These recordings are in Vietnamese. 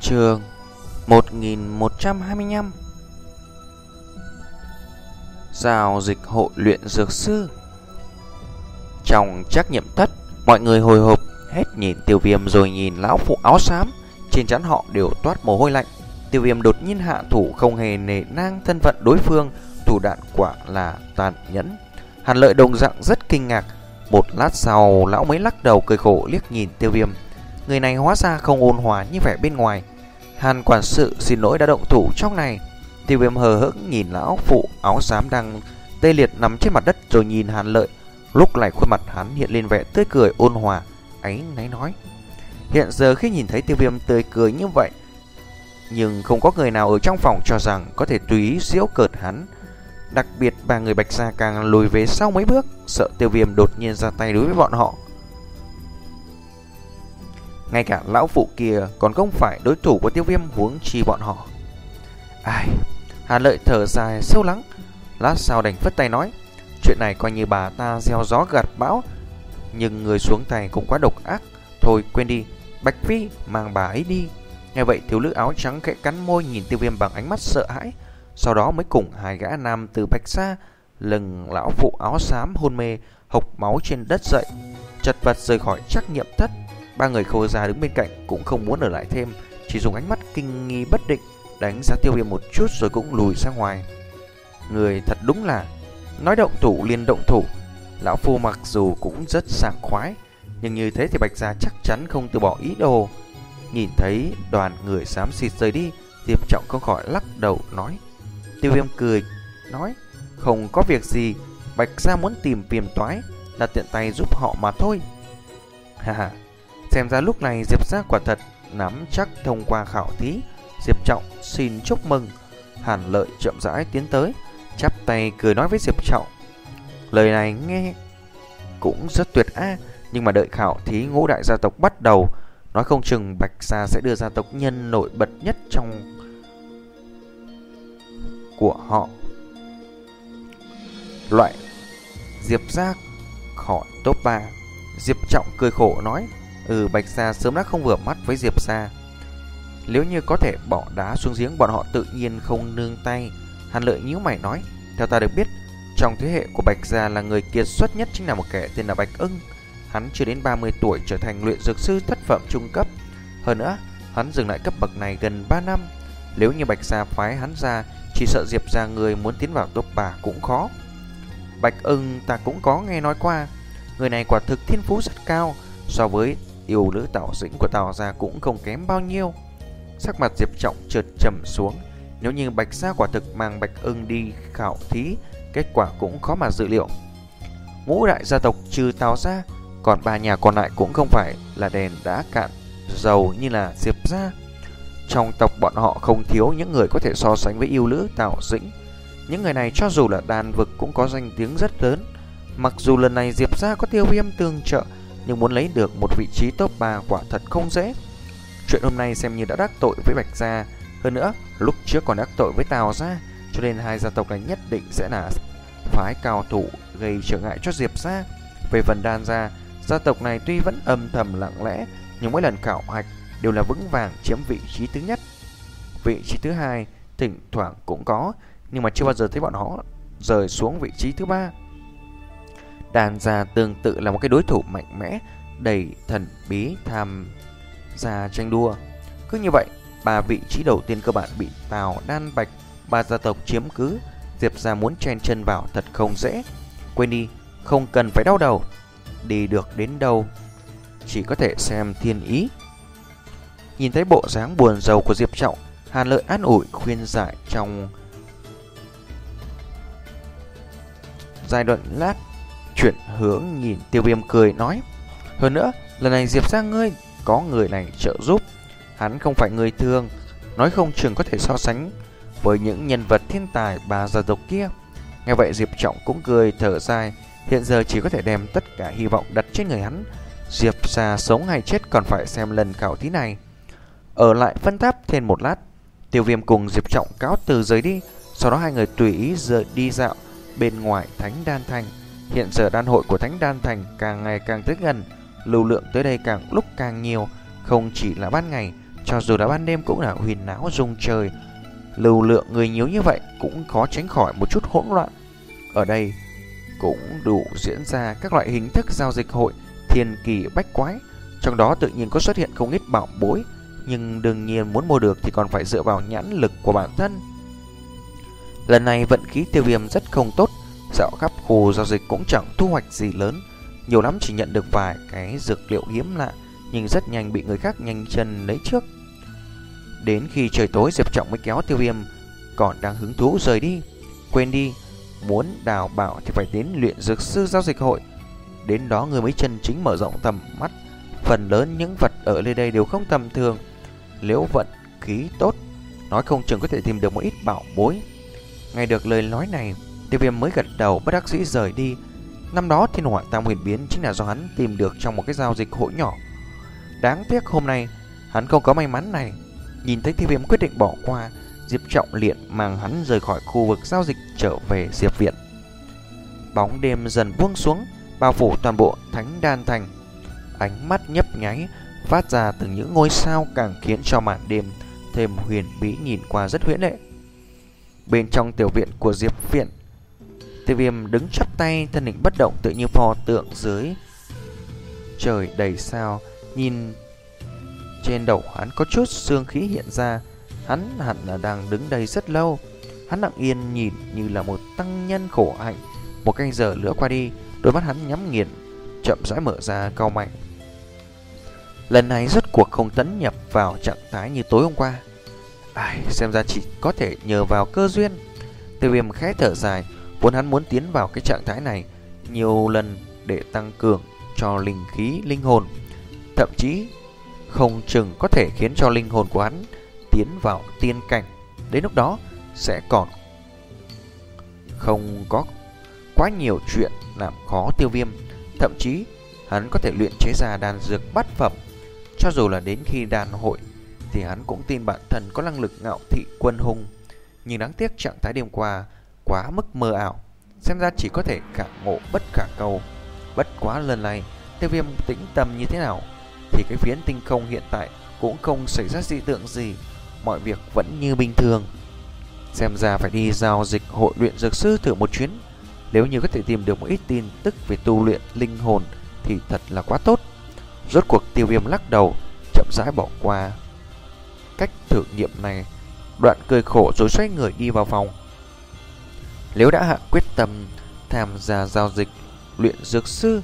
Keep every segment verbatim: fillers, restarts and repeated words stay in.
Chương một nghìn một trăm hai mươi lăm. Giao dịch hội luyện dược sư. Trong trắc nghiệm thất, mọi người hồi hộp hết nhìn Tiêu Viêm rồi nhìn lão phụ áo xám. Trên trán họ đều toát mồ hôi lạnh. Tiêu Viêm đột nhiên hạ thủ, không hề nể nang thân phận đối phương, thủ đoạn quả là tàn nhẫn. Hàn Lợi đồng dạng rất kinh ngạc. Một lát sau, lão mới lắc đầu cười khổ liếc nhìn Tiêu Viêm. Người này hóa ra không ôn hòa như vẻ bên ngoài. Hàn quản sự xin lỗi đã động thủ trong này. Tiêu Viêm hờ hững nhìn lão phụ áo xám đang tê liệt nằm trên mặt đất rồi nhìn Hàn Lợi. Lúc này khuôn mặt hắn hiện lên vẻ tươi cười ôn hòa, áy náy nói: hiện giờ khi nhìn thấy Tiêu Viêm tươi cười như vậy, nhưng không có người nào ở trong phòng cho rằng có thể tùy ý giễu cợt hắn. Đặc biệt ba người Bạch Gia càng lùi về sau mấy bước, sợ Tiêu Viêm đột nhiên ra tay đối với bọn họ. Ngay cả lão phụ kia còn không phải đối thủ của Tiêu Viêm, huống chi bọn họ. Ai? Hàn Lợi thở dài sâu lắng, lát sau đành phất tay nói: chuyện này coi như bà ta gieo gió gặt bão, nhưng người xuống tay cũng quá độc ác. Thôi quên đi, Bạch Phi mang bà ấy đi. Nghe vậy thiếu nữ áo trắng khẽ cắn môi nhìn Tiêu Viêm bằng ánh mắt sợ hãi, sau đó mới cùng hai gã nam từ Bạch Gia lưng lão phụ áo xám hôn mê hộc máu trên đất dậy, chật vật rời khỏi trắc nghiệm thất. Ba người Khâu Gia đứng bên cạnh cũng không muốn ở lại thêm, chỉ dùng ánh mắt kinh nghi bất định đánh giá Tiêu Viêm một chút rồi cũng lùi ra ngoài. Người thật đúng là nói động thủ liền động thủ. Lão phu mặc dù cũng rất sảng khoái, nhưng như thế thì Bạch Gia chắc chắn không từ bỏ ý đồ. Nhìn thấy đoàn người xám xịt rời đi, Diệp Trọng không khỏi lắc đầu nói. Tiêu Viêm cười nói: không có việc gì, Bạch Gia muốn tìm phiền toái là tiện tay giúp họ mà thôi. Ha ha, xem ra lúc này Diệp Gia quả thật nắm chắc thông qua khảo thí. Diệp Trọng xin chúc mừng. Hàn Lợi chậm rãi tiến tới, chắp tay cười nói với Diệp Trọng: lời này nghe cũng rất tuyệt a, nhưng mà đợi khảo thí ngũ đại gia tộc bắt đầu, nói không chừng Bạch Gia sẽ đưa gia tộc nhân nổi bật nhất trong của họ loại Diệp Gia khỏi top ba. Diệp Trọng cười khổ nói: Ừ, Bạch Gia sớm đã không vừa mắt với Diệp Gia. Nếu như có thể bỏ đá xuống giếng, bọn họ tự nhiên không nương tay. Hàn Lợi nhíu mày nói: theo ta được biết, trong thế hệ của Bạch Gia là người kiệt xuất nhất chính là một kẻ tên là Bạch Ưng. Hắn chưa đến ba mươi tuổi trở thành luyện dược sư thất phẩm trung cấp. Hơn nữa, hắn dừng lại cấp bậc này gần ba năm. Nếu như Bạch Gia phái hắn ra, chỉ sợ Diệp Gia người muốn tiến vào top ba cũng khó. Bạch Ưng ta cũng có nghe nói qua, người này quả thực thiên phú rất cao, so với yêu nữ Tào Dĩnh của Tào Gia cũng không kém bao nhiêu. Sắc mặt Diệp Trọng chợt trầm xuống. Nếu như Bạch Gia quả thực mang Bạch Ưng đi khảo thí, kết quả cũng khó mà dự liệu. Ngũ đại gia tộc trừ Tào Gia, còn ba nhà còn lại cũng không phải là đèn đã cạn dầu như là Diệp Gia. Trong tộc bọn họ không thiếu những người có thể so sánh với yêu nữ Tào Dĩnh. Những người này cho dù là đàn vực cũng có danh tiếng rất lớn. Mặc dù lần này Diệp Gia có Tiêu Viêm tương trợ, nhưng muốn lấy được một vị trí top ba quả thật không dễ. Chuyện hôm nay xem như đã đắc tội với Bạch Gia. Hơn nữa, lúc trước còn đắc tội với Tào Gia, cho nên hai gia tộc này nhất định sẽ là phái cao thủ gây trở ngại cho Diệp Gia. Về phần Đan Gia, gia tộc này tuy vẫn âm thầm lặng lẽ, nhưng mỗi lần khảo hạch đều là vững vàng chiếm vị trí thứ nhất. Vị trí thứ hai thỉnh thoảng cũng có, nhưng mà chưa bao giờ thấy bọn họ rời xuống vị trí thứ ba. Đan Gia tương tự là một cái đối thủ mạnh mẽ, đầy thần bí tham gia tranh đua. Cứ như vậy, ba vị trí đầu tiên cơ bản bị Tào, Đan, Bạch ba gia tộc chiếm cứ. Diệp Gia muốn chen chân vào thật không dễ. Quên đi, không cần phải đau đầu. Đi được đến đâu chỉ có thể xem thiên ý. Nhìn thấy bộ dáng buồn rầu của Diệp Trọng, Hàn Lợi an ủi khuyên giải trong giai đoạn lát, chuyển hướng nhìn Tiêu Viêm cười nói: hơn nữa, lần này Diệp Gia ngươi có người này trợ giúp, hắn không phải người thường, nói không chừng có thể so sánh với những nhân vật thiên tài ba gia tộc kia. Nghe vậy Diệp Trọng cũng cười thở dài, hiện giờ chỉ có thể đem tất cả hy vọng đặt trên người hắn. Diệp Gia sống hay chết còn phải xem lần khảo thí này. Ở lại phân tháp thêm một lát, Tiêu Viêm cùng Diệp Trọng cáo từ rời đi. Sau đó hai người tùy ý rời đi dạo bên ngoài Thánh Đan Thành. Hiện giờ đan hội của Thánh Đan Thành càng ngày càng tới gần, lưu lượng tới đây càng lúc càng nhiều. Không chỉ là ban ngày, Cho dù là ban đêm cũng là huyền náo rung trời, lưu lượng người nhiều như vậy cũng khó tránh khỏi một chút hỗn loạn. Ở đây cũng đủ diễn ra các loại hình thức giao dịch hội thiên kỳ bách quái, trong đó tự nhiên có xuất hiện không ít bảo bối, nhưng đương nhiên muốn mua được thì còn phải dựa vào nhãn lực của bản thân. Lần này vận khí Tiêu Viêm rất không tốt, dạo khắp khu giao dịch cũng chẳng thu hoạch gì lớn, nhiều lắm chỉ nhận được vài cái dược liệu hiếm lạ, nhưng rất nhanh bị người khác nhanh chân lấy trước. Đến khi trời tối, Diệp Trọng mới kéo Tiêu Viêm còn đang hứng thú rời đi. Quên đi, muốn đào bảo thì phải đến luyện dược sư giao dịch hội, đến đó người mới chân chính mở rộng tầm mắt. Phần lớn những vật ở nơi đây đều không tầm thường, nếu vận khí tốt, nói không chừng có thể tìm được một ít bảo bối. Nghe được lời nói này, Tiêu Viêm mới gật đầu bất đắc dĩ rời đi. Năm đó thiên hỏa tam huyền biến chính là do hắn tìm được trong một cái giao dịch hội nhỏ. Đáng tiếc hôm nay hắn không có may mắn này. Nhìn thấy Tiêu Viêm quyết định bỏ qua, Diệp Trọng liền mang hắn rời khỏi khu vực giao dịch trở về Diệp viện. Bóng đêm dần buông xuống, bao phủ toàn bộ Thánh Đan Thành. Ánh mắt nhấp nháy phát ra từ những ngôi sao càng khiến cho màn đêm thêm huyền bí, nhìn qua rất huyễn lệ. Bên trong tiểu viện của Diệp viện, Tiêu Viêm đứng chắp tay, thân hình bất động, tự như pho tượng dưới trời đầy sao. Nhìn trên đầu hắn có chút sương khí hiện ra, hắn hẳn là đang đứng đây rất lâu. Hắn lặng yên nhìn như là một tăng nhân khổ hạnh. Một canh giờ nữa qua đi, đôi mắt hắn nhắm nghiền, chậm rãi mở ra, cau mày. Lần này rốt cuộc không tấn nhập vào trạng thái như tối hôm qua. Ai, xem ra chỉ có thể nhờ vào cơ duyên. Tiêu Viêm khẽ thở dài, vốn hắn muốn tiến vào cái trạng thái này nhiều lần để tăng cường cho linh khí linh hồn, thậm chí không chừng có thể khiến cho linh hồn của hắn tiến vào tiên cảnh. Đến lúc đó sẽ còn không có quá nhiều chuyện làm khó Tiêu Viêm. Thậm chí hắn có thể luyện chế ra đan dược bát phẩm. Cho dù là đến khi đan hội thì hắn cũng tin bản thân có năng lực ngạo thị quân hùng. Nhưng đáng tiếc trạng thái đêm qua quá mức mơ ảo, xem ra chỉ có thể cả ngộ bất khả cầu. Bất quá lần này Tiêu Viêm tĩnh tâm như thế nào thì cái phiến tinh không hiện tại cũng không xảy ra dị tượng gì, mọi việc vẫn như bình thường. Xem ra phải đi giao dịch hội luyện dược sư thử một chuyến. Nếu như có thể tìm được một ít tin tức về tu luyện linh hồn thì thật là quá tốt. Rốt cuộc Tiêu Viêm lắc đầu, chậm rãi bỏ qua cách thử nghiệm này, đoạn cười khổ rồi xoay người đi vào phòng. Nếu đã hạ quyết tâm tham gia giao dịch luyện dược sư,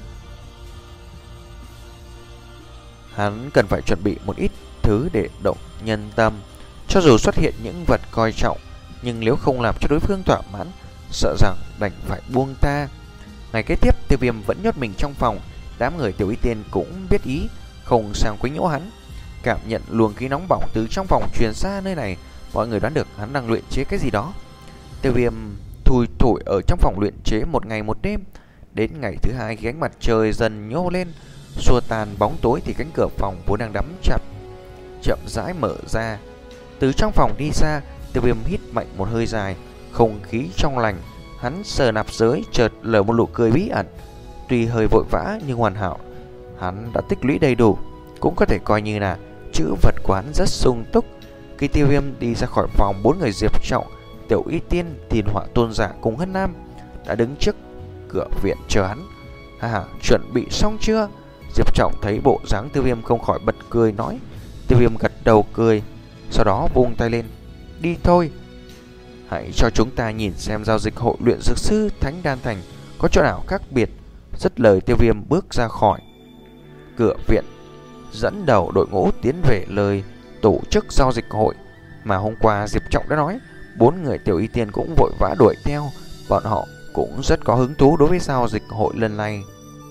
hắn cần phải chuẩn bị một ít thứ để động nhân tâm. Cho dù xuất hiện những vật coi trọng, nhưng nếu không làm cho đối phương thỏa mãn, sợ rằng đành phải buông tha. Ngày kế tiếp, Tiêu Viêm vẫn nhốt mình trong phòng. Đám người Tiểu Y Tiên cũng biết ý, không sang quấy nhiễu hắn. Cảm nhận luồng khí nóng bỏng từ trong phòng truyền ra nơi này, mọi người đoán được hắn đang luyện chế cái gì đó. Tiêu Viêm thui thủi ở trong phòng luyện chế một ngày một đêm. Đến ngày thứ hai, khi ánh mặt trời dần nhô lên, xua tan bóng tối, thì cánh cửa phòng vốn đang đóng chặt chậm rãi mở ra. Từ trong phòng đi ra, Tiêu Viêm hít mạnh một hơi dài, không khí trong lành. Hắn sờ nạp giới, chợt lở một nụ cười bí ẩn. Tuy hơi vội vã nhưng hoàn hảo, hắn đã tích lũy đầy đủ, cũng có thể coi như là chữ vật quán rất sung túc. Khi Tiêu Viêm đi ra khỏi phòng, bốn người Diệp Trọng, Tiểu Y Tiên, Tiền Họa Tôn Giả cùng Hân Nam đã đứng trước cửa viện chờ hắn. Ha ha, chuẩn bị xong chưa? Diệp Trọng thấy bộ dáng Tiêu Viêm không khỏi bật cười nói. Tiêu Viêm gật đầu cười, sau đó vung tay lên. Đi thôi, hãy cho chúng ta nhìn xem giao dịch hội luyện dược sư Thánh Đan Thành có chỗ nào khác biệt. Dứt lời, Tiêu Viêm bước ra khỏi cửa viện, dẫn đầu đội ngũ tiến về lời tổ chức giao dịch hội mà hôm qua Diệp Trọng đã nói. Bốn người Tiểu Y Tiên cũng vội vã đuổi theo, bọn họ cũng rất có hứng thú đối với giao dịch hội lần này.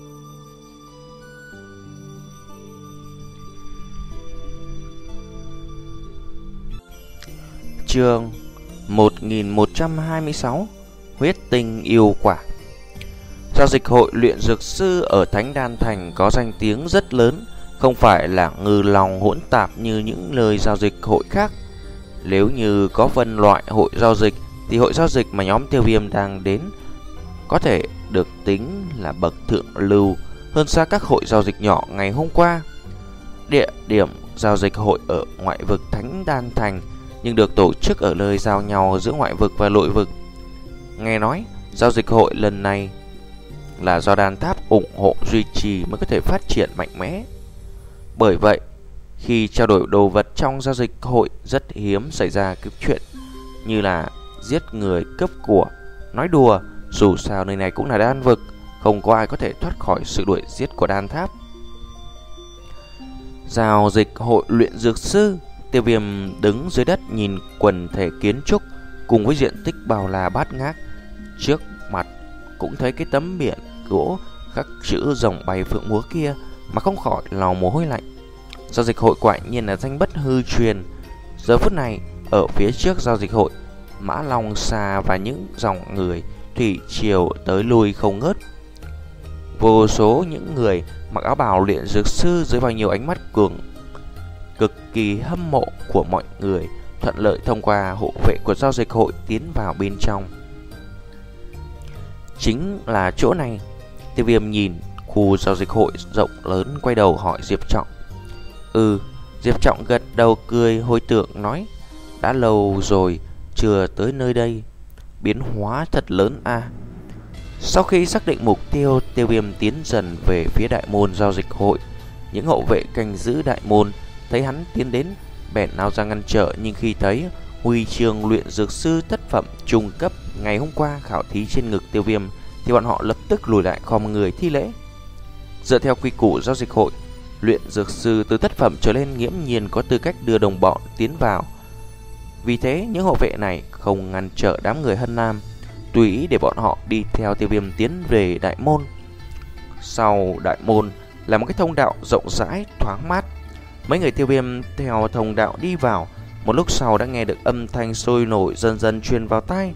Chương một nghìn một trăm hai mươi sáu, Huyết tinh yêu quả. Giao dịch hội luyện dược sư ở Thánh Đan Thành có danh tiếng rất lớn, không phải là ngư lòng hỗn tạp như những nơi giao dịch hội khác. Nếu như có phân loại hội giao dịch thì hội giao dịch mà nhóm Tiêu Viêm đang đến có thể được tính là bậc thượng lưu, hơn xa các hội giao dịch nhỏ ngày hôm qua. Địa điểm giao dịch hội ở ngoại vực Thánh Đan Thành, nhưng được tổ chức ở nơi giao nhau giữa ngoại vực và nội vực. Nghe nói giao dịch hội lần này là do Đan Tháp ủng hộ duy trì mới có thể phát triển mạnh mẽ. Bởi vậy, khi trao đổi đồ vật trong giao dịch hội rất hiếm xảy ra cái chuyện như là giết người cướp của. Nói đùa, dù sao nơi này cũng là đan vực, không có ai có thể thoát khỏi sự đuổi giết của Đan Tháp. Giao dịch hội luyện dược sư. Tiêu Viêm đứng dưới đất nhìn quần thể kiến trúc cùng với diện tích bao la bát ngát. Trước mặt cũng thấy cái tấm biển gỗ khắc chữ rồng bay phượng múa kia mà không khỏi lòng mồ hôi lạnh. Giao dịch hội quả nhiên là danh bất hư truyền. Giờ phút này ở phía trước giao dịch hội, Mã Long Xa và những dòng người thủy triều tới lui không ngớt. Vô số những người mặc áo bào luyện dược sư dưới bao nhiêu ánh mắt cường cực kỳ hâm mộ của mọi người thuận lợi thông qua hộ vệ của giao dịch hội tiến vào bên trong. Chính là chỗ này. Tiêu Viêm nhìn khu giao dịch hội rộng lớn, quay đầu hỏi Diệp Trọng. Ừ, Diệp Trọng gật đầu cười hồi tưởng nói, đã lâu rồi chưa tới nơi đây, biến hóa thật lớn a. À. Sau khi xác định mục tiêu, Tiêu Viêm tiến dần về phía đại môn giao dịch hội. Những hộ vệ canh giữ đại môn thấy hắn tiến đến bèn nào ra ngăn trở, nhưng khi thấy huy chương luyện dược sư thất phẩm trung cấp ngày hôm qua khảo thí trên ngực Tiêu Viêm thì bọn họ lập tức lùi lại khom người thi lễ. Dựa theo quy củ giao dịch hội, luyện dược sư từ thất phẩm trở lên nghiễm nhiên có tư cách đưa đồng bọn tiến vào. Vì thế những hộ vệ này không ngăn trở đám người Hân Nam, tùy ý để bọn họ đi theo Tiêu Viêm tiến về đại môn. Sau đại môn là một cái thông đạo rộng rãi thoáng mát. Mấy người Tiêu Viêm theo thông đạo đi vào. Một lúc sau đã nghe được âm thanh sôi nổi dần dần truyền vào tai.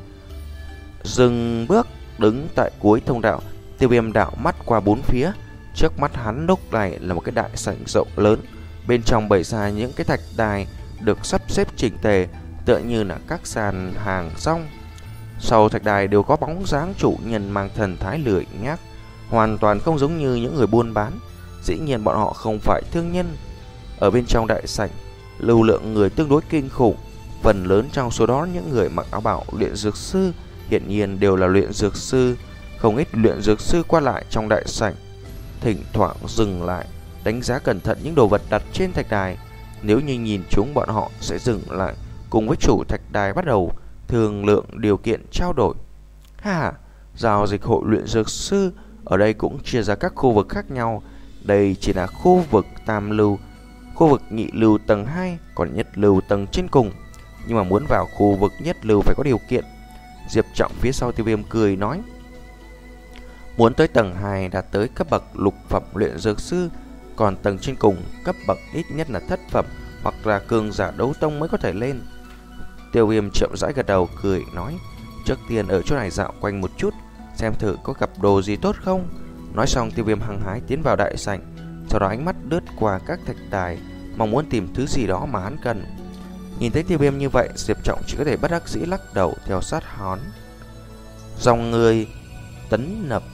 Dừng bước đứng tại cuối thông đạo, Tiêu Viêm đảo mắt qua bốn phía. Trước mắt hắn lúc này là một cái đại sảnh rộng lớn. Bên trong bày ra những cái thạch đài được sắp xếp chỉnh tề, tựa như là các sàn hàng rong. Sau thạch đài đều có bóng dáng chủ nhân mang thần thái lười nhác, hoàn toàn không giống như những người buôn bán. Dĩ nhiên bọn họ không phải thương nhân. Ở bên trong đại sảnh, lưu lượng người tương đối kinh khủng. Phần lớn trong số đó những người mặc áo bào luyện dược sư, hiển nhiên đều là luyện dược sư. Không ít luyện dược sư qua lại trong đại sảnh, thỉnh thoảng dừng lại đánh giá cẩn thận những đồ vật đặt trên thạch đài. Nếu như nhìn chúng, bọn họ sẽ dừng lại cùng với chủ thạch đài bắt đầu thương lượng điều kiện trao đổi. Ha, giao dịch hội luyện dược sư ở đây cũng chia ra các khu vực khác nhau. Đây chỉ là khu vực tam lưu, khu vực nhị lưu tầng hai, còn nhất lưu tầng trên cùng. Nhưng mà muốn vào khu vực nhất lưu phải có điều kiện. Diệp Trọng phía sau Tiêu Viêm cười nói, muốn tới tầng hai đạt tới cấp bậc lục phẩm luyện dược sư, còn tầng trên cùng cấp bậc ít nhất là thất phẩm hoặc là cường giả đấu tông mới có thể lên. Tiêu Viêm chậm rãi gật đầu cười nói, trước tiên ở chỗ này dạo quanh một chút, xem thử có gặp đồ gì tốt không. Nói xong Tiêu Viêm hăng hái tiến vào đại sảnh, sau đó ánh mắt lướt qua các thạch đài, mong muốn tìm thứ gì đó mà hắn cần. Nhìn thấy Tiêu Viêm như vậy, Diệp Trọng chỉ có thể bất đắc dĩ lắc đầu theo sát hắn. Dòng người tấn nập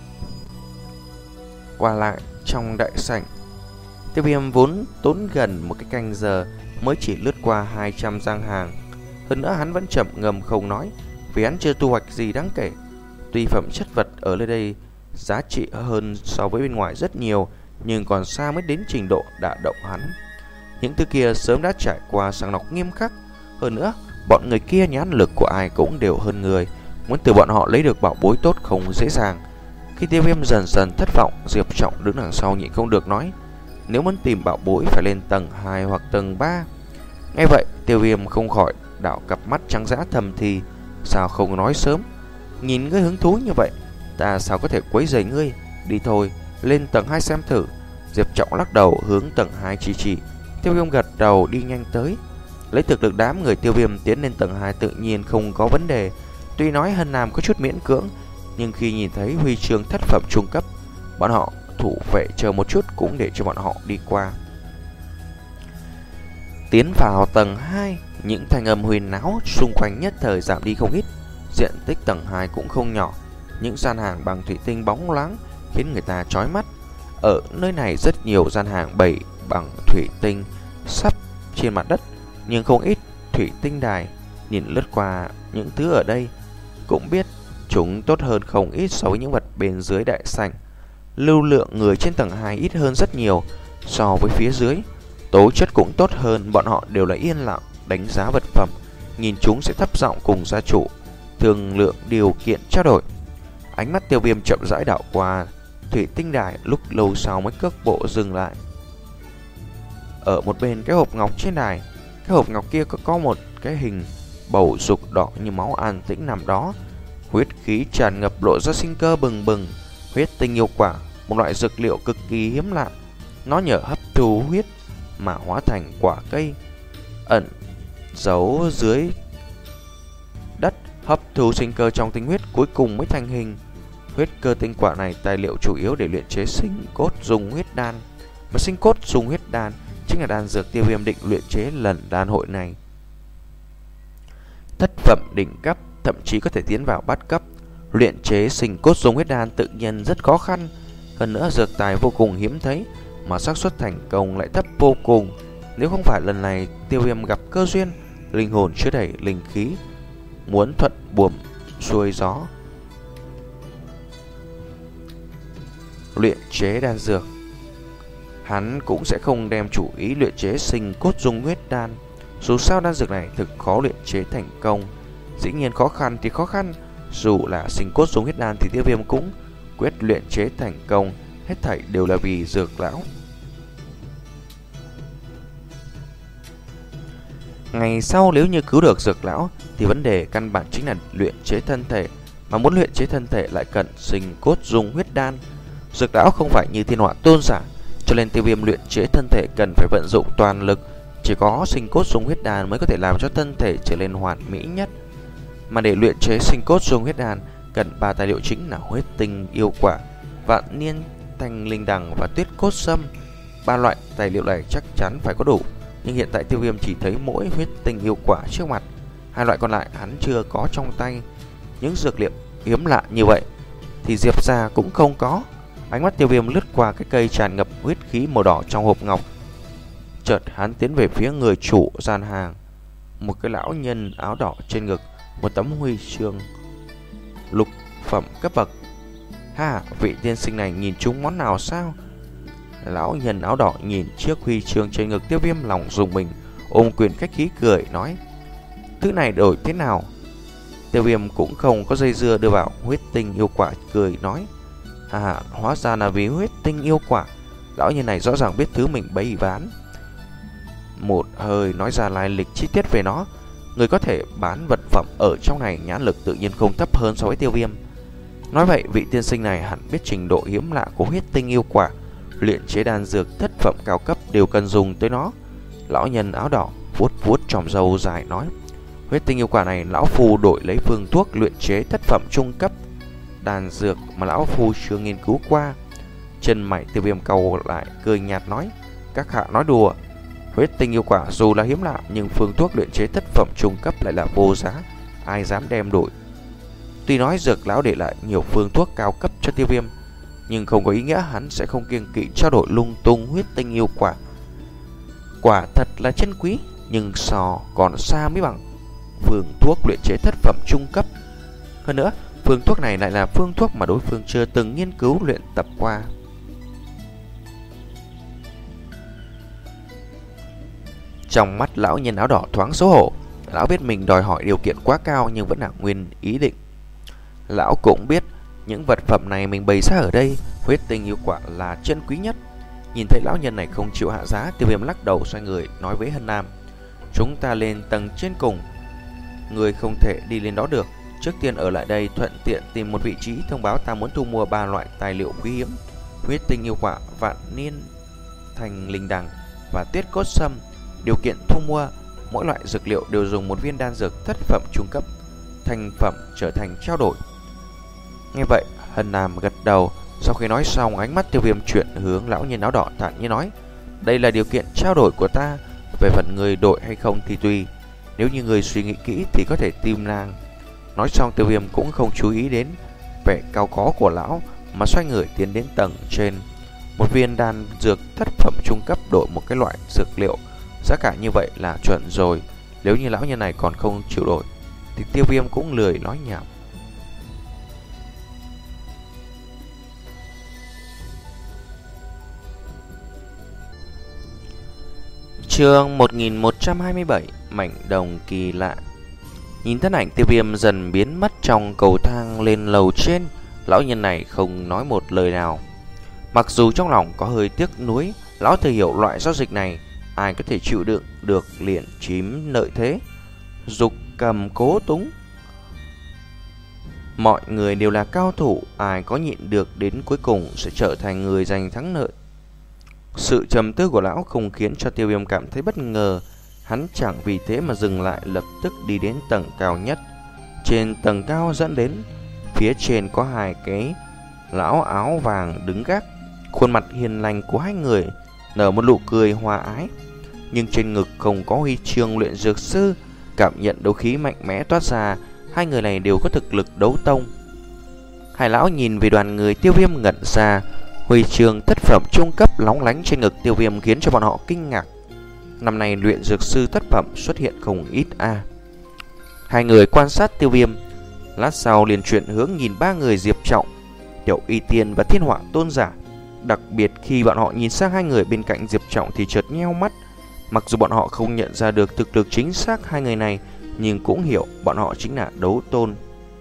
qua lại trong đại sảnh. Tiêu Viêm vốn tốn gần một cái canh giờ mới chỉ lướt qua hai trăm gian hàng. Hơn nữa hắn vẫn chậm ngầm không nói, vì hắn chưa thu hoạch gì đáng kể. Tuy phẩm chất vật ở nơi đây giá trị hơn so với bên ngoài rất nhiều, nhưng còn xa mới đến trình độ đả động hắn. Những thứ kia sớm đã trải qua sàng lọc nghiêm khắc. Hơn nữa, bọn người kia nhãn lực của ai cũng đều hơn người, muốn từ bọn họ lấy được bảo bối tốt không dễ dàng. Khi Tiêu Viêm dần dần thất vọng, Diệp Trọng đứng đằng sau nhịn không được nói, nếu muốn tìm bảo bối phải lên tầng hai hoặc tầng ba. Nghe vậy, Tiêu Viêm không khỏi đảo cặp mắt trắng dã thầm thì, sao không nói sớm? Nhìn ngươi hứng thú như vậy, ta sao có thể quấy rầy ngươi? Đi thôi, lên tầng hai xem thử. Diệp Trọng lắc đầu hướng tầng hai chỉ chỉ. Tiêu Viêm gật đầu đi nhanh tới. Lấy thực lực đám người Tiêu Viêm tiến lên tầng hai tự nhiên không có vấn đề. Tuy nói Hân Nam có chút miễn cưỡng, nhưng khi nhìn thấy huy chương thất phẩm trung cấp, bọn họ thủ vệ chờ một chút cũng để cho bọn họ đi qua. Tiến vào tầng hai, những thanh âm huyền náo xung quanh nhất thời giảm đi không ít. Diện tích tầng hai cũng không nhỏ, những gian hàng bằng thủy tinh bóng loáng khiến người ta chói mắt. Ở nơi này rất nhiều gian hàng bày bằng thủy tinh, sắp trên mặt đất, nhưng không ít thủy tinh đài. Nhìn lướt qua những thứ ở đây cũng biết chúng tốt hơn không ít so với những vật bên dưới đại sảnh. Lưu lượng người trên tầng hai ít hơn rất nhiều so với phía dưới. Tố chất cũng tốt hơn, bọn họ đều là yên lặng đánh giá vật phẩm, nhìn chúng sẽ thấp giọng cùng gia chủ thương lượng điều kiện trao đổi. Ánh mắt Tiêu Viêm chậm rãi đảo qua thủy tinh đài, lúc lâu sau mới cước bộ dừng lại. Ở một bên cái hộp ngọc trên đài, cái hộp ngọc kia có, có một cái hình bầu dục đỏ như máu an tĩnh nằm đó. Huyết khí tràn ngập lộ ra sinh cơ bừng bừng. Huyết tinh yêu quả, một loại dược liệu cực kỳ hiếm lạ. Nó nhờ hấp thu huyết mà hóa thành quả cây ẩn giấu dưới đất, hấp thu sinh cơ trong tinh huyết cuối cùng mới thành hình. Huyết cơ tinh quả này tài liệu chủ yếu để luyện chế sinh cốt dùng huyết đan, mà sinh cốt dùng huyết đan chính là đan dược Tiêu Viêm định luyện chế lần đan hội này. Thất phẩm đỉnh cấp, thậm chí có thể tiến vào bát cấp. Luyện chế sinh cốt dùng huyết đan tự nhiên rất khó khăn, hơn nữa dược tài vô cùng hiếm thấy, mà xác suất thành công lại thấp vô cùng. Nếu không phải lần này Tiêu Viêm gặp cơ duyên, linh hồn chứa đầy linh khí, muốn thuận buồm xuôi gió luyện chế đan dược, hắn cũng sẽ không đem chủ ý luyện chế sinh cốt dung huyết đan. Dù sao đan dược này thực khó luyện chế thành công. Dĩ nhiên khó khăn thì khó khăn, dù là sinh cốt dung huyết đan thì Tiêu Viêm cũng quyết luyện chế thành công. Hết thảy đều là vì dược lão. Ngày sau nếu như cứu được dược lão thì vấn đề căn bản chính là luyện chế thân thể, mà muốn luyện chế thân thể lại cần sinh cốt dung huyết đan. Dược lão không phải như thiên họa tôn giả, cho nên Tiêu Viêm luyện chế thân thể cần phải vận dụng toàn lực. Chỉ có sinh cốt dung huyết đan mới có thể làm cho thân thể trở nên hoàn mỹ nhất. Mà để luyện chế sinh cốt dung huyết đan cần ba tài liệu chính là huyết tinh yêu quả, vạn niên thanh linh đằng và tuyết cốt sâm. Ba loại tài liệu này chắc chắn phải có đủ, nhưng hiện tại Tiêu Viêm chỉ thấy mỗi huyết tinh yêu quả trước mặt, hai loại còn lại hắn chưa có trong tay. Những dược liệu hiếm lạ như vậy thì Diệp gia cũng không có. Ánh mắt Tiêu Viêm lướt qua cái cây tràn ngập huyết khí màu đỏ trong hộp ngọc. Chợt hắn tiến về phía người chủ gian hàng, một cái lão nhân áo đỏ trên ngực một tấm huy chương lục phẩm cấp bậc. Ha, vị tiên sinh này nhìn trúng món nào sao? Lão nhân áo đỏ nhìn chiếc huy chương trên ngực Tiêu Viêm lòng rùng mình, ôm quyền khách khí cười nói: thứ này đổi thế nào? Tiêu Viêm cũng không có dây dưa, đưa vào huyết tinh yêu quả, cười nói: à, hóa ra là vì huyết tinh yêu quả. Lão nhân này rõ ràng biết thứ mình bày bán, một hơi nói ra lai lịch chi tiết về nó. Người có thể bán vật phẩm ở trong này nhãn lực tự nhiên không thấp hơn so với Tiêu Viêm. Nói vậy vị tiên sinh này hẳn biết trình độ hiếm lạ của huyết tinh yêu quả. Luyện chế đan dược thất phẩm cao cấp đều cần dùng tới nó. Lão nhân áo đỏ vuốt vuốt tròm râu dài nói: huyết tinh yêu quả này lão phu đổi lấy phương thuốc luyện chế thất phẩm trung cấp đan dược mà lão phu chưa nghiên cứu qua. Chân mày Tiêu Viêm cau lại, cười nhạt nói: các hạ nói đùa. Huyết tinh yêu quả dù là hiếm lạ, nhưng phương thuốc luyện chế thất phẩm trung cấp lại là vô giá, ai dám đem đổi. Tuy nói dược lão để lại nhiều phương thuốc cao cấp cho Tiêu Viêm, nhưng không có ý nghĩa hắn sẽ không kiêng kỵ trao đổi lung tung huyết tinh yêu quả. Quả thật là chân quý, nhưng so còn xa mới bằng phương thuốc luyện chế thất phẩm trung cấp. Hơn nữa, phương thuốc này lại là phương thuốc mà đối phương chưa từng nghiên cứu luyện tập qua. Trong mắt lão nhân áo đỏ thoáng xấu hổ. Lão biết mình đòi hỏi điều kiện quá cao, nhưng vẫn là nguyên ý định. Lão cũng biết những vật phẩm này mình bày ra ở đây, huyết tinh yêu quả là chân quý nhất. Nhìn thấy lão nhân này không chịu hạ giá, Tiêu Viêm lắc đầu xoay người nói với Hân Nam: chúng ta lên tầng trên cùng, người không thể đi lên đó được. Trước tiên ở lại đây, thuận tiện tìm một vị trí thông báo ta muốn thu mua ba loại tài liệu quý hiếm: huyết tinh yêu quả, vạn niên thanh linh đằng và tuyết cốt sâm. Điều kiện thu mua: mỗi loại dược liệu đều dùng một viên đan dược thất phẩm trung cấp, thành phẩm trở thành trao đổi. Nghe vậy, Hân Nam gật đầu. Sau khi nói xong, ánh mắt Tiêu Viêm chuyển hướng lão nhân áo đỏ, thản nhiên nói: đây là điều kiện trao đổi của ta. Về phần người đổi hay không thì tùy, nếu như người suy nghĩ kỹ thì có thể tìm nàng. Nói xong, Tiêu Viêm cũng không chú ý đến vẻ cao có của lão, mà xoay người tiến đến tầng trên. Một viên đan dược thất phẩm trung cấp đổi một cái loại dược liệu Giá cả như vậy là chuẩn rồi. Nếu như lão nhân này còn không chịu đổi thì Tiêu Viêm cũng lười nói nhảm. Chương một nghìn một trăm hai mươi bảy, mảnh đồng kỳ lạ. Nhìn thân ảnh Tiêu Viêm dần biến mất trong cầu thang lên lầu trên, lão nhân này không nói một lời nào. Mặc dù trong lòng có hơi tiếc nuối, lão thừa hiểu loại giao dịch này ai có thể chịu đựng được liền chím lợi thế, dục cầm cố túng. Mọi người đều là cao thủ, ai có nhịn được đến cuối cùng sẽ trở thành người giành thắng lợi. Sự trầm tư của lão không khiến cho Tiêu Viêm cảm thấy bất ngờ. Hắn chẳng vì thế mà dừng lại, lập tức đi đến tầng cao nhất. Trên tầng cao dẫn đến, phía trên có hai cái lão áo vàng đứng gác. Khuôn mặt hiền lành của hai người nở một nụ cười hòa ái, nhưng trên ngực không có huy chương luyện dược sư. Cảm nhận đấu khí mạnh mẽ toát ra, hai người này đều có thực lực đấu tông. Hai lão nhìn về đoàn người Tiêu Viêm ngẩn ra. Huy chương thất phẩm trung cấp lóng lánh trên ngực Tiêu Viêm khiến cho bọn họ kinh ngạc. Năm nay luyện dược sư thất phẩm xuất hiện không ít a. À. Hai người quan sát Tiêu Viêm, lát sau liền chuyển hướng nhìn ba người Diệp Trọng, Tiểu Y Tiên và Thiên Hỏa Tôn giả. Đặc biệt khi bọn họ nhìn sang hai người bên cạnh Diệp Trọng thì chợt nheo mắt. Mặc dù bọn họ không nhận ra được thực lực chính xác hai người này, nhưng cũng hiểu bọn họ chính là đấu tôn.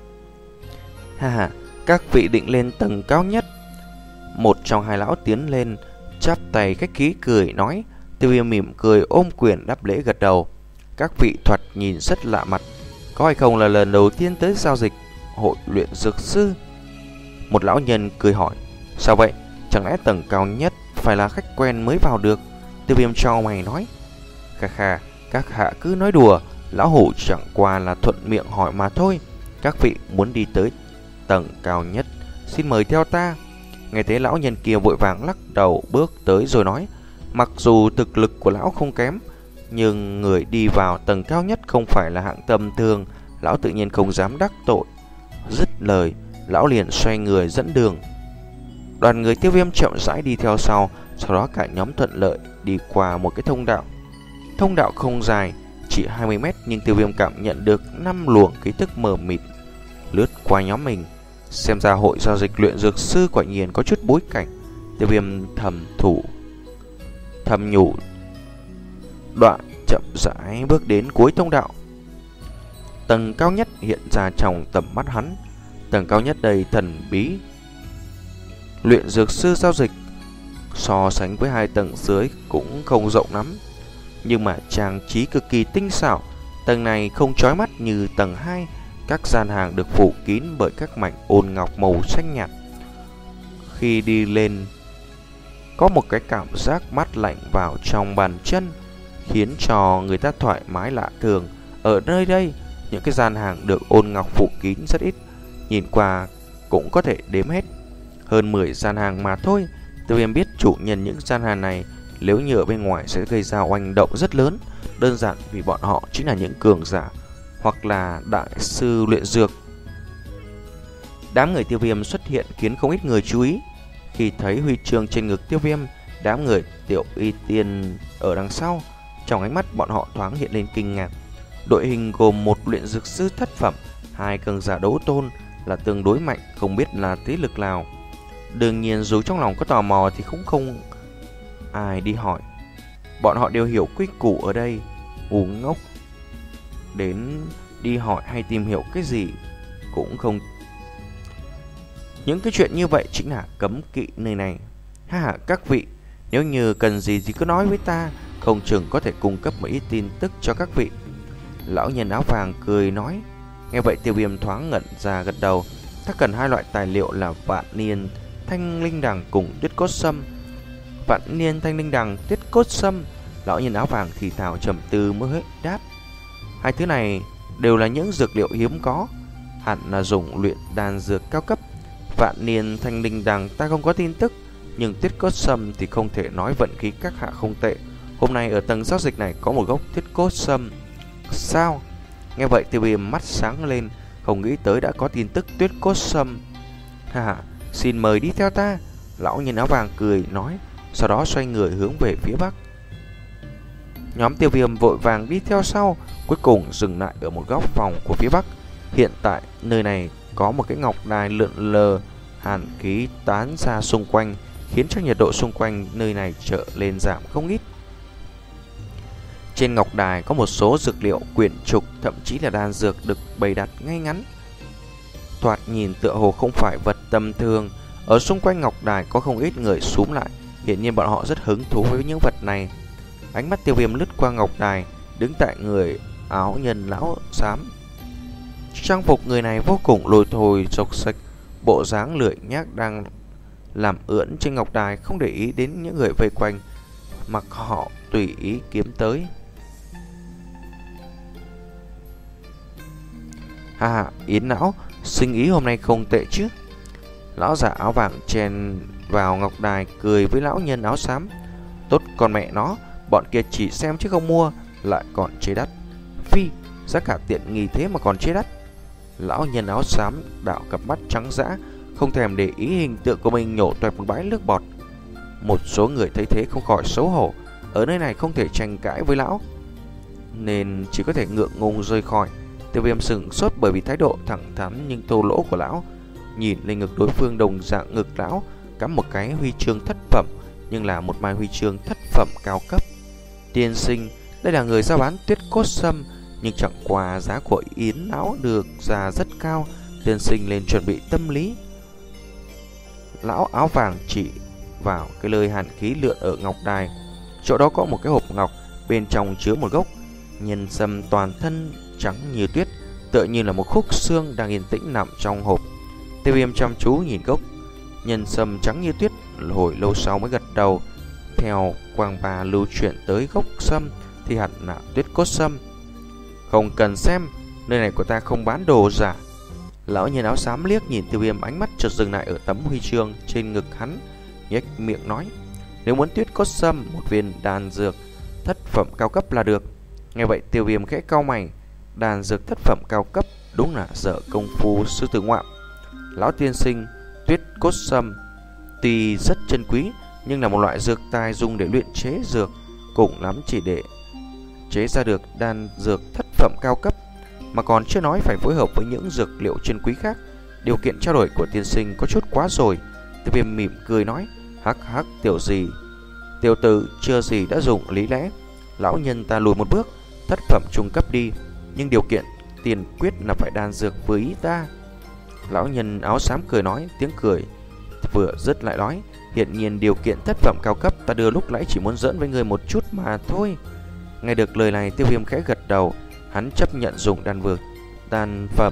Ha ha, các vị định lên tầng cao nhất. Một trong hai lão tiến lên, chắp tay khách khí cười nói. Tiêu Viêm mỉm cười ôm quyền đáp lễ gật đầu. Các vị thoạt nhìn rất lạ mặt, có hay không là lần đầu tiên tới giao dịch hội luyện dược sư? Một lão nhân cười hỏi. Sao vậy? Chẳng lẽ tầng cao nhất phải là khách quen mới vào được? Tiêu Viêm cho mày nói. Khà khà, các hạ cứ nói đùa, lão hủ chẳng qua là thuận miệng hỏi mà thôi. Các vị muốn đi tới tầng cao nhất, xin mời theo ta. Nghe thế lão nhân kia vội vàng lắc đầu bước tới rồi nói. Mặc dù thực lực của lão không kém, nhưng người đi vào tầng cao nhất không phải là hạng tầm thường, lão tự nhiên không dám đắc tội. Dứt lời, lão liền xoay người dẫn đường. Đoàn người Tiêu Viêm chậm rãi đi theo sau, sau đó cả nhóm thuận lợi đi qua một cái thông đạo. Thông đạo không dài, chỉ hai mươi mét, nhưng Tiêu Viêm cảm nhận được năm luồng khí tức mờ mịt lướt qua nhóm mình. Xem ra hội giao dịch luyện dược sư quả nhiên có chút bối cảnh. Tiêu Viêm thầm thủ thầm nhủ, đoạn chậm rãi bước đến cuối thông đạo. Tầng cao nhất hiện ra trong tầm mắt hắn. Tầng cao nhất đầy thần bí. Luyện dược sư giao dịch so sánh với hai tầng dưới cũng không rộng lắm, nhưng mà trang trí cực kỳ tinh xảo. Tầng này không chói mắt như tầng hai. Các gian hàng được phủ kín bởi các mảnh ôn ngọc màu xanh nhạt. Khi đi lên, có một cái cảm giác mát lạnh vào trong bàn chân, khiến cho người ta thoải mái lạ thường. Ở nơi đây, những cái gian hàng được ôn ngọc phủ kín rất ít, nhìn qua cũng có thể đếm hết. Hơn mười gian hàng mà thôi. Tiêu Viêm biết chủ nhân những gian hàng này nếu như ở bên ngoài sẽ gây ra oanh động rất lớn, đơn giản vì bọn họ chính là những cường giả hoặc là đại sư luyện dược. Đám người Tiêu Viêm xuất hiện khiến không ít người chú ý. Khi thấy huy chương trên ngực Tiêu Viêm, đám người Tiểu Y Tiên ở đằng sau, trong ánh mắt bọn họ thoáng hiện lên kinh ngạc. Đội hình gồm một luyện dược sư thất phẩm, hai cường giả đấu tôn là tương đối mạnh, không biết là thế lực nào. Đương nhiên dù trong lòng có tò mò thì cũng không ai đi hỏi. Bọn họ đều hiểu quy củ ở đây, ngu ngốc đến đi hỏi hay tìm hiểu cái gì cũng không. Những cái chuyện như vậy chính là cấm kỵ nơi này. Ha ha, các vị, nếu như cần gì thì cứ nói với ta, không chừng có thể cung cấp một ít tin tức cho các vị. Lão nhân áo vàng cười nói. Nghe vậy Tiêu Viêm thoáng ngẩn ra gật đầu. Ta cần hai loại tài liệu là vạn niên thanh linh đằng cùng tuyết cốt sâm. Vạn niên thanh linh đằng, tuyết cốt sâm. Lão nhân áo vàng thì thào trầm tư mới đáp. Hai thứ này đều là những dược liệu hiếm có, hẳn là dùng luyện đan dược cao cấp. Vạn niên thanh linh đằng ta không có tin tức, nhưng tuyết cốt sâm thì không thể nói vận khí các hạ không tệ. Hôm nay ở tầng giao dịch này có một gốc tuyết cốt sâm. Sao? Nghe vậy Tiêu Viêm mắt sáng lên, không nghĩ tới đã có tin tức tuyết cốt sâm. Ha ha, xin mời đi theo ta. Lão nhân áo vàng cười nói, sau đó xoay người hướng về phía bắc. Nhóm Tiêu Viêm vội vàng đi theo sau, cuối cùng dừng lại ở một góc phòng của phía bắc. Hiện tại nơi này có một cái ngọc đài lượn lờ, hàn khí tán ra xung quanh, khiến cho nhiệt độ xung quanh nơi này trở lên giảm không ít. Trên ngọc đài có một số dược liệu, quyển trục, thậm chí là đan dược được bày đặt ngay ngắn, thoạt nhìn tựa hồ không phải vật tầm thường. Ở xung quanh ngọc đài có không ít người xúm lại, hiển nhiên bọn họ rất hứng thú với những vật này. Ánh mắt Tiêu Viêm lướt qua ngọc đài, đứng tại người áo nhân lão xám. Trang phục người này vô cùng lôi thôi xộc xệch, bộ dáng lười nhác đang làm ưỡn trên ngọc đài, không để ý đến những người vây quanh, mặc họ tùy ý kiếm tới. Ha ha, Yến lão, sinh ý hôm nay không tệ chứ? Lão giả áo vàng chen vào ngọc đài cười với lão nhân áo xám. Tốt con mẹ nó, bọn kia chỉ xem chứ không mua, lại còn chế đắt. Phi, giá cả tiện nghi thế mà còn chế đắt. Lão nhân áo xám đảo cặp mắt trắng dã, không thèm để ý hình tượng của mình nhổ toẹt một bãi nước bọt. Một số người thấy thế không khỏi xấu hổ, ở nơi này không thể tranh cãi với lão, nên chỉ có thể ngượng ngùng rời khỏi. Tiêu Viêm sừng sốt bởi vì thái độ thẳng thắn nhưng thô lỗ của lão. Nhìn lên ngực đối phương, đồng dạng ngực lão cắm một cái huy chương thất phẩm, nhưng là một mai huy chương thất phẩm cao cấp. Tiên sinh, đây là người giao bán tuyết cốt sâm, nhưng chẳng qua giá của Yến lão được ra rất cao, tiên sinh lên chuẩn bị tâm lý. Lão áo vàng chỉ vào cái lời hàn khí lượn ở ngọc đài. Chỗ đó có một cái hộp ngọc, bên trong chứa một gốc nhân sâm toàn thân trắng như tuyết, tựa như là một khúc xương đang yên tĩnh nằm trong hộp. Tiêu Viêm chăm chú nhìn gốc nhân sâm trắng như tuyết, hồi lâu sau mới gật đầu. Theo quang bà lưu chuyển tới gốc sâm thì hẳn là tuyết cốt sâm. Không cần xem, nơi này của ta không bán đồ giả. Lão nhân áo xám liếc nhìn Tiêu Viêm, ánh mắt chợt dừng lại ở tấm huy chương trên ngực hắn, nhếch miệng nói: nếu muốn tuyết cốt sâm, một viên đan dược thất phẩm cao cấp là được. Nghe vậy Tiêu Viêm khẽ cau mày, đan dược thất phẩm cao cấp đúng là dở công phu sư tử ngoạm. Lão tiên sinh, tuyết cốt sâm tuy rất chân quý, nhưng là một loại dược tài dùng để luyện chế dược, cùng lắm chỉ để chế ra được đan dược thất phẩm cao cấp, mà còn chưa nói phải phối hợp với những dược liệu chân quý khác. Điều kiện trao đổi của tiên sinh có chút quá rồi. Tiêu Viêm mỉm cười nói: hắc hắc, tiểu gì tiểu tử chưa gì đã dùng lý lẽ. Lão nhân ta lùi một bước, thất phẩm trung cấp đi, nhưng điều kiện tiền quyết là phải đan dược với ý ta. Lão nhân áo xám cười nói, tiếng cười vừa dứt lại nói: hiện nhiên điều kiện thất phẩm cao cấp ta đưa lúc nãy chỉ muốn giỡn với người một chút mà thôi. Nghe được lời này, Tiêu Viêm khẽ gật đầu, hắn chấp nhận dùng đan vược đan phẩm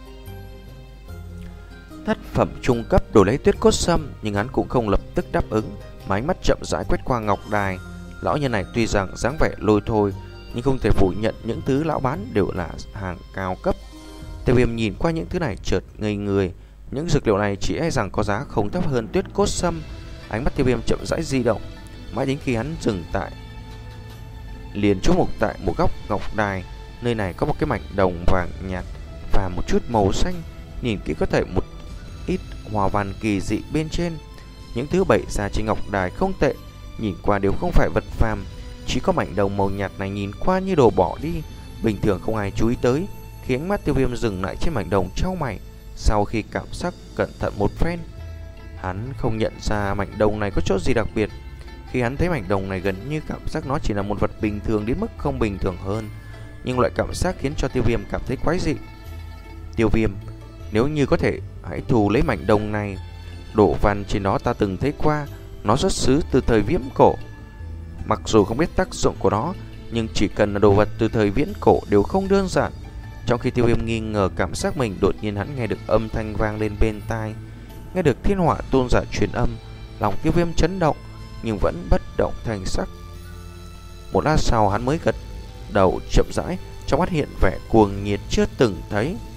thất phẩm trung cấp đổi lấy tuyết cốt sâm, nhưng hắn cũng không lập tức đáp ứng, mà ánh mắt chậm rãi quét qua ngọc đài. Lão nhân này tuy rằng dáng vẻ lôi thôi, nhưng không thể phủ nhận những thứ lão bán đều là hàng cao cấp. Tiêu Viêm nhìn qua những thứ này chợt ngây người. Những dược liệu này chỉ e rằng có giá không thấp hơn tuyết cốt sâm. Ánh mắt Tiêu Viêm chậm rãi di động, mãi đến khi hắn dừng tại liền chỗ mục tại một góc ngọc đài. Nơi này có một cái mảnh đồng vàng nhạt và một chút màu xanh, nhìn kỹ có thể một ít hoa văn kỳ dị bên trên. Những thứ bày ra trên ngọc đài không tệ, nhìn qua đều không phải vật phàm, chỉ có mảnh đồng màu nhạt này nhìn qua như đồ bỏ đi, bình thường không ai chú ý tới. Khi ánh mắt Tiêu Viêm dừng lại trên mảnh đồng, chau mày. Sau khi cảm giác cẩn thận một phen, hắn không nhận ra mảnh đồng này có chỗ gì đặc biệt. Khi hắn thấy mảnh đồng này, gần như cảm giác nó chỉ là một vật bình thường đến mức không bình thường hơn, nhưng loại cảm giác khiến cho Tiêu Viêm cảm thấy quái dị. Tiêu Viêm, nếu như có thể, hãy thu lấy mảnh đồng này. Đồ văn trên đó ta từng thấy qua, nó xuất xứ từ thời viễn cổ. Mặc dù không biết tác dụng của nó, nhưng chỉ cần là đồ vật từ thời viễn cổ đều không đơn giản. Trong khi Tiêu Viêm nghi ngờ cảm giác mình, đột nhiên hắn nghe được âm thanh vang lên bên tai. Nghe được thiên hỏa tôn giả truyền âm, lòng Tiêu Viêm chấn động, nhưng vẫn bất động thành sắc. Một lát sau hắn mới gật đầu chậm rãi, trong mắt hiện vẻ cuồng nhiệt chưa từng thấy.